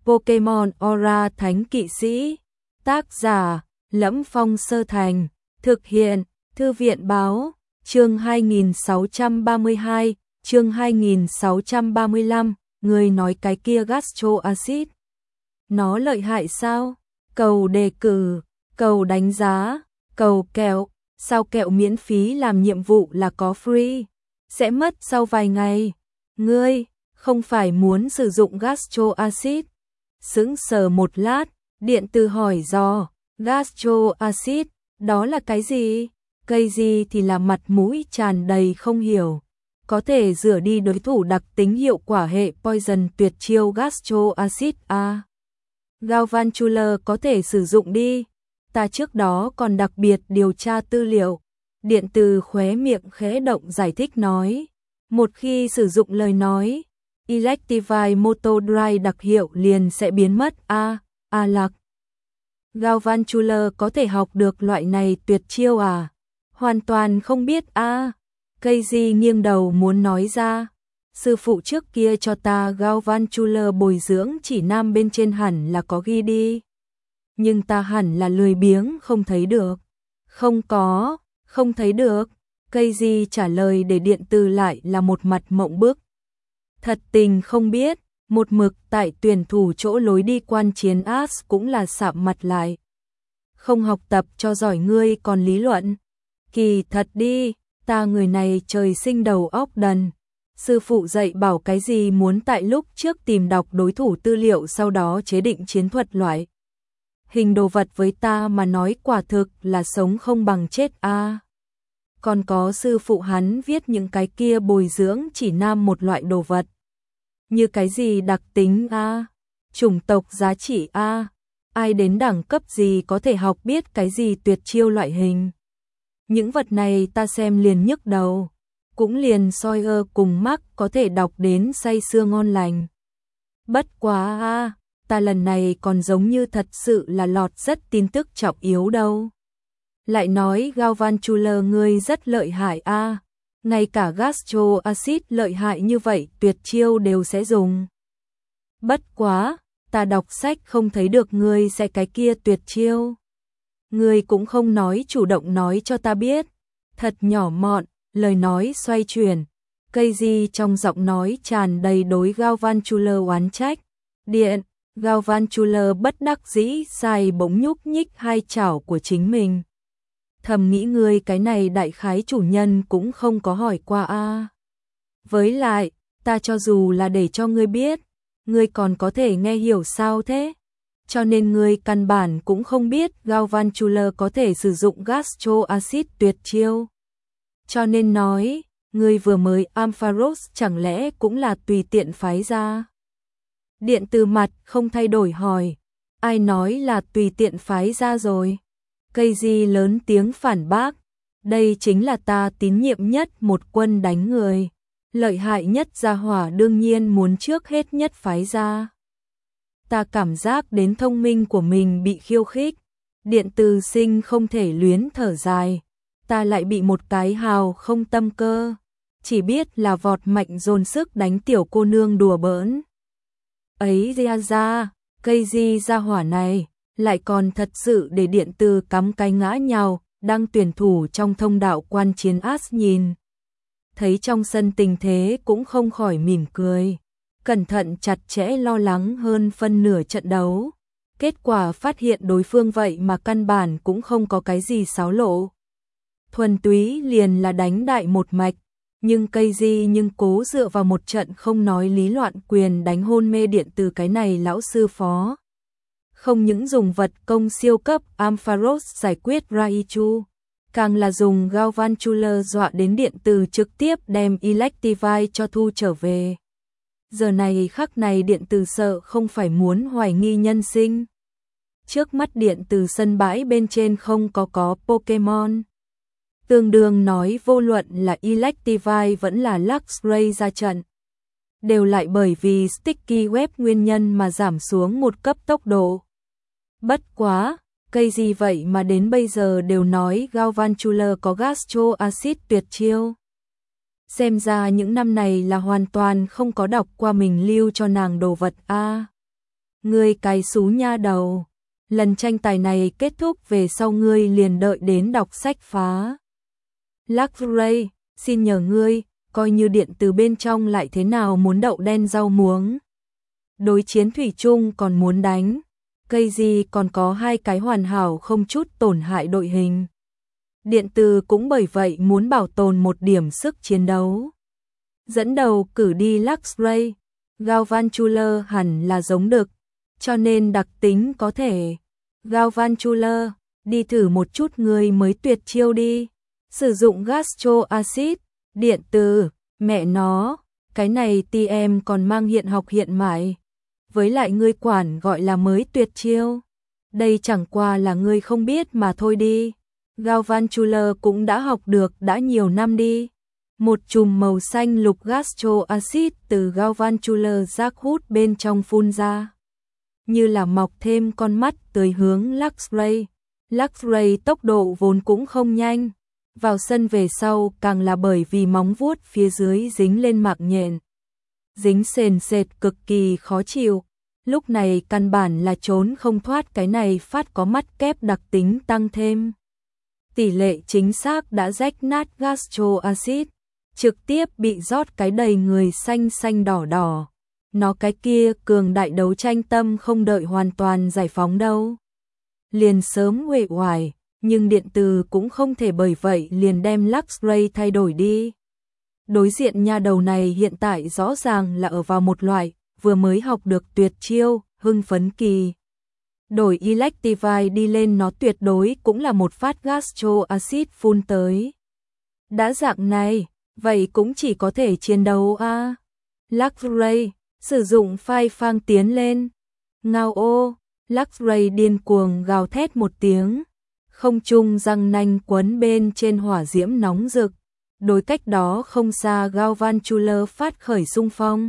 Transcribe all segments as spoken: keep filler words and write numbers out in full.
Pokemon Aura Thánh Kỵ Sĩ. Tác giả: Lẫm Phong Sơ Thành. Thực hiện: Thư viện báo. Chương hai nghìn sáu trăm ba mươi hai, chương hai nghìn sáu trăm ba mươi lăm, người nói cái kia Gastro Acid. Nó lợi hại sao? Cầu đề cử, cầu đánh giá, cầu kẹo. Sao kẹo miễn phí làm nhiệm vụ là có free? Sẽ mất sau vài ngày. Ngươi, không phải muốn sử dụng Gastro Acid? Sững sờ một lát, điện tử hỏi dò, Gastro Acid, đó là cái gì? Cây gì thì là mặt mũi tràn đầy không hiểu. Có thể rửa đi đối thủ đặc tính hiệu quả hệ Poison tuyệt chiêu Gastro Acid à? Galvantula có thể sử dụng đi. Ta trước đó còn đặc biệt điều tra tư liệu. Điện tử khóe miệng khẽ động giải thích nói. Một khi sử dụng lời nói, Electivire Moto Dry đặc hiệu liền sẽ biến mất a. A lạc. Galvantula có thể học được loại này tuyệt chiêu à? Hoàn toàn không biết a. Cây gì nghiêng đầu muốn nói ra. Sư phụ trước kia cho ta Galvantula bồi dưỡng chỉ nam bên trên hẳn là có ghi đi. Nhưng ta hẳn là lười biếng không thấy được. Không có, không thấy được. Cây gì trả lời để điện tử lại là một mặt mộng bức. Thật tình không biết, một mực tại tuyển thủ chỗ lối đi quan chiến As cũng là sạm mặt lại. Không học tập cho giỏi ngươi còn lý luận. Kỳ thật đi, ta người này trời sinh đầu óc đần. Sư phụ dạy bảo cái gì muốn tại lúc trước tìm đọc đối thủ tư liệu sau đó chế định chiến thuật loại. Hình đồ vật với ta mà nói quả thực là sống không bằng chết a. À. Còn có sư phụ hắn viết những cái kia bồi dưỡng chỉ nam một loại đồ vật. Như cái gì đặc tính a, à? Chủng tộc giá trị a, à? Ai đến đẳng cấp gì có thể học biết cái gì tuyệt chiêu loại hình. Những vật này ta xem liền nhức đầu. Cũng liền Sawyer cùng Mark có thể đọc đến say sưa ngon lành. Bất quá a, à, ta lần này còn giống như thật sự là lọt rất tin tức trọng yếu đâu. Lại nói Galvantula ngươi rất lợi hại a, à. Ngay cả Gastro Acid lợi hại như vậy tuyệt chiêu đều sẽ dùng. Bất quá, ta đọc sách không thấy được ngươi sẽ cái kia tuyệt chiêu. Ngươi cũng không nói chủ động nói cho ta biết. Thật nhỏ mọn, lời nói xoay chuyển. Cây gì trong giọng nói tràn đầy đối Galvantula oán trách. Điện, Galvantula bất đắc dĩ xài bỗng nhúc nhích hai chảo của chính mình. Thầm nghĩ ngươi cái này đại khái chủ nhân cũng không có hỏi qua a. À. Với lại, ta cho dù là để cho ngươi biết, ngươi còn có thể nghe hiểu sao thế? Cho nên ngươi căn bản cũng không biết Galvantula có thể sử dụng Gastro Acid tuyệt chiêu. Cho nên nói, ngươi vừa mới Ampharos chẳng lẽ cũng là tùy tiện phái ra? Điện từ mặt không thay đổi hỏi, ai nói là tùy tiện phái ra rồi? Cây gì lớn tiếng phản bác, đây chính là ta tín nhiệm nhất một quân đánh người, lợi hại nhất gia hỏa đương nhiên muốn trước hết nhất phái ra. Ta cảm giác đến thông minh của mình bị khiêu khích, điện từ sinh không thể luyến thở dài, ta lại bị một cái hào không tâm cơ, chỉ biết là vọt mạnh dồn sức đánh tiểu cô nương đùa bỡn. Ấy ra ra, cây gì gia hỏa này, lại còn thật sự để điện tử cắm cái ngã nhào, đang tuyển thủ trong thông đạo quan chiến As nhìn. Thấy trong sân tình thế cũng không khỏi mỉm cười, cẩn thận chặt chẽ lo lắng hơn phân nửa trận đấu. Kết quả phát hiện đối phương vậy mà căn bản cũng không có cái gì xáo lộ. Thuần túy liền là đánh đại một mạch, nhưng cây gì nhưng cố dựa vào một trận không nói lý loạn quyền đánh hôn mê điện tử cái này lão sư phó. Không những dùng vật công siêu cấp Ampharos giải quyết Raichu, càng là dùng Galvantula dọa đến điện tử trực tiếp đem Electivire cho thu trở về. Giờ này khắc này điện tử sợ không phải muốn hoài nghi nhân sinh. Trước mắt điện tử sân bãi bên trên không có có Pokemon. Tương đương nói vô luận là Electivire vẫn là Luxray ra trận. Đều lại bởi vì Sticky Web nguyên nhân mà giảm xuống một cấp tốc độ. Bất quá, cây gì vậy mà đến bây giờ đều nói Galvantula có Gastro Acid tuyệt chiêu. Xem ra những năm này là hoàn toàn không có đọc qua mình lưu cho nàng đồ vật a. Ngươi cái xú nha đầu, lần tranh tài này kết thúc về sau ngươi liền đợi đến đọc sách phá. Luxray, xin nhờ ngươi, coi như điện từ bên trong lại thế nào muốn đậu đen rau muống. Đối chiến thủy chung còn muốn đánh, cây gì còn có hai cái hoàn hảo không chút tổn hại đội hình. Điện từ cũng bởi vậy muốn bảo tồn một điểm sức chiến đấu. Dẫn đầu cử đi Luxray, Galvantula hẳn là giống đực, cho nên đặc tính có thể. Galvantula, đi thử một chút người mới tuyệt chiêu đi. Sử dụng Gastro Acid, điện từ, mẹ nó, cái này tê em còn mang hiện học hiện mãi. Với lại ngươi quản gọi là mới tuyệt chiêu. Đây chẳng qua là ngươi không biết mà thôi đi. Galvantula cũng đã học được đã nhiều năm đi. Một chùm màu xanh lục Gastro Acid từ Galvantula rác hút bên trong phun ra. Như là mọc thêm con mắt tới hướng Luxray. Luxray tốc độ vốn cũng không nhanh. Vào sân về sau càng là bởi vì móng vuốt phía dưới dính lên mạng nhện. Dính sền sệt cực kỳ khó chịu. Lúc này căn bản là trốn không thoát cái này phát có mắt kép đặc tính tăng thêm. Tỷ lệ chính xác đã rách nát Gastro Acid. Trực tiếp bị rót cái đầy người xanh xanh đỏ đỏ. Nó cái kia cường đại đấu tranh tâm không đợi hoàn toàn giải phóng đâu. Liền sớm uể oải, nhưng điện từ cũng không thể bởi vậy liền đem Luxray thay đổi đi. Đối diện nha đầu này hiện tại rõ ràng là ở vào một loại, vừa mới học được tuyệt chiêu, hưng phấn kỳ. Đổi Electivire đi lên nó tuyệt đối cũng là một phát Gastro Acid phun tới. Đã dạng này, vậy cũng chỉ có thể chiến đấu a. À. Luxray, sử dụng phai phang tiến lên. Ngao ô, Luxray điên cuồng gào thét một tiếng. Không trung răng nanh quấn bên trên hỏa diễm nóng rực. Đối cách đó không xa Galvantula phát khởi xung phong.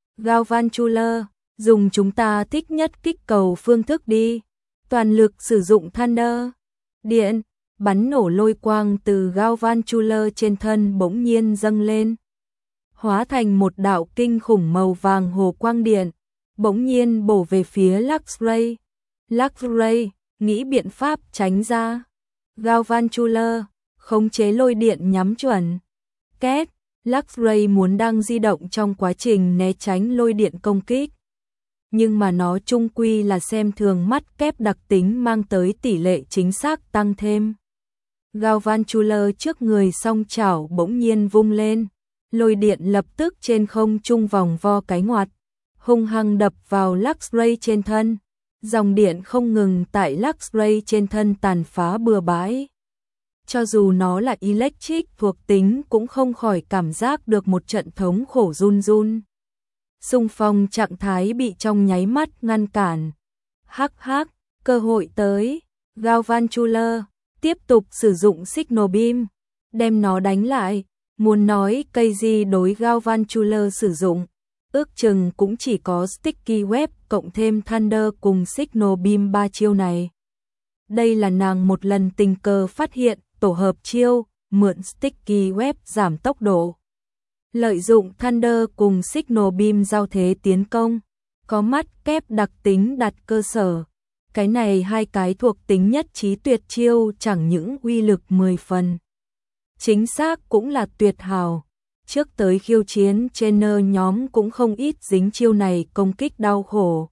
Galvantula, dùng chúng ta thích nhất kích cầu phương thức đi. Toàn lực sử dụng Thunder. Điện, bắn nổ lôi quang từ Galvantula trên thân bỗng nhiên dâng lên. Hóa thành một đạo kinh khủng màu vàng hồ quang điện. Bỗng nhiên bổ về phía Luxray. Luxray, nghĩ biện pháp tránh ra. Galvantula, khống chế lôi điện nhắm chuẩn. Két, Luxray muốn đang di động trong quá trình né tránh lôi điện công kích. Nhưng mà nó chung quy là xem thường mắt kép đặc tính mang tới tỷ lệ chính xác tăng thêm. Galvantula trước người song chảo bỗng nhiên vung lên. Lôi điện lập tức trên không trung vòng vo cái ngoặt. Hung hăng đập vào Luxray trên thân. Dòng điện không ngừng tại Luxray trên thân tàn phá bừa bãi. Cho dù nó là electric thuộc tính cũng không khỏi cảm giác được một trận thống khổ run run. Xung phong trạng thái bị trong nháy mắt ngăn cản. Hắc hắc, cơ hội tới. Galvantula tiếp tục sử dụng Signal Beam, đem nó đánh lại. Muốn nói cây gì đối Galvantula sử dụng, ước chừng cũng chỉ có Sticky Web cộng thêm Thunder cùng Signal Beam ba chiêu này. Đây là nàng một lần tình cờ phát hiện tổ hợp chiêu, mượn Sticky Web giảm tốc độ. Lợi dụng Thunder cùng Signal Beam giao thế tiến công, có mắt kép đặc tính đặt cơ sở. Cái này hai cái thuộc tính nhất trí tuyệt chiêu chẳng những uy lực mười phần. Chính xác cũng là tuyệt hảo. Trước tới khiêu chiến trainer nhóm cũng không ít dính chiêu này công kích đau khổ.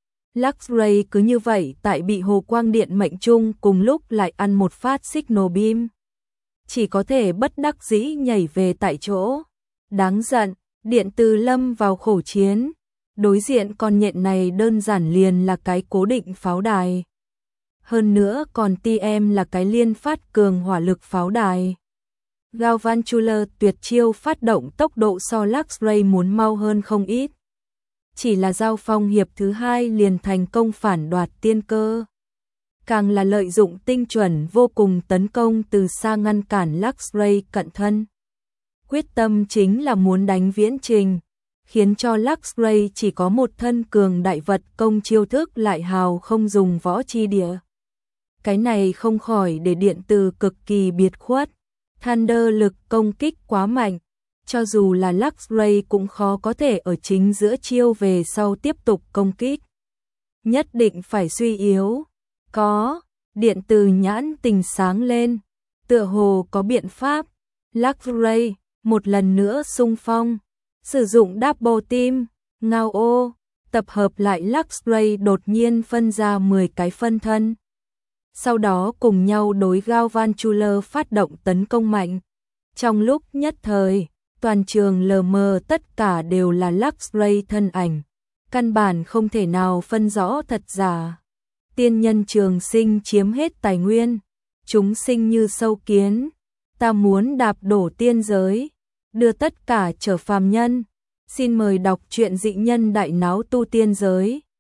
Luxray cứ như vậy tại bị hồ quang điện mệnh trung cùng lúc lại ăn một phát Signal Beam. Chỉ có thể bất đắc dĩ nhảy về tại chỗ. Đáng giận, điện từ lâm vào khổ chiến. Đối diện con nhện này đơn giản liền là cái cố định pháo đài. Hơn nữa còn tê em là cái liên phát cường hỏa lực pháo đài. Galvantula tuyệt chiêu phát động tốc độ so Luxray muốn mau hơn không ít. Chỉ là giao phong hiệp thứ hai liền thành công phản đoạt tiên cơ. Càng là lợi dụng tinh chuẩn vô cùng tấn công từ xa ngăn cản Luxray cận thân. Quyết tâm chính là muốn đánh viễn trình, khiến cho Luxray chỉ có một thân cường đại vật công chiêu thức lại hào không dùng võ chi địa. Cái này không khỏi để điện từ cực kỳ biệt khuất. Thunder lực công kích quá mạnh, cho dù là Luxray cũng khó có thể ở chính giữa chiêu về sau tiếp tục công kích. nhất định phải suy yếu. Có, điện từ nhãn tình sáng lên, tựa hồ có biện pháp. Luxray một lần nữa xung phong, sử dụng double team, ngao ô, tập hợp lại Luxray đột nhiên phân ra mười cái phân thân. Sau đó cùng nhau đối Galvantula phát động tấn công mạnh. Trong lúc nhất thời, toàn trường lờ mờ tất cả đều là Luxray thân ảnh, căn bản không thể nào phân rõ thật giả. Tiên nhân trường sinh chiếm hết tài nguyên, chúng sinh như sâu kiến, ta muốn đạp đổ tiên giới, đưa tất cả trở phàm nhân. Xin mời đọc truyện Dị Nhân Đại Náo Tu Tiên Giới.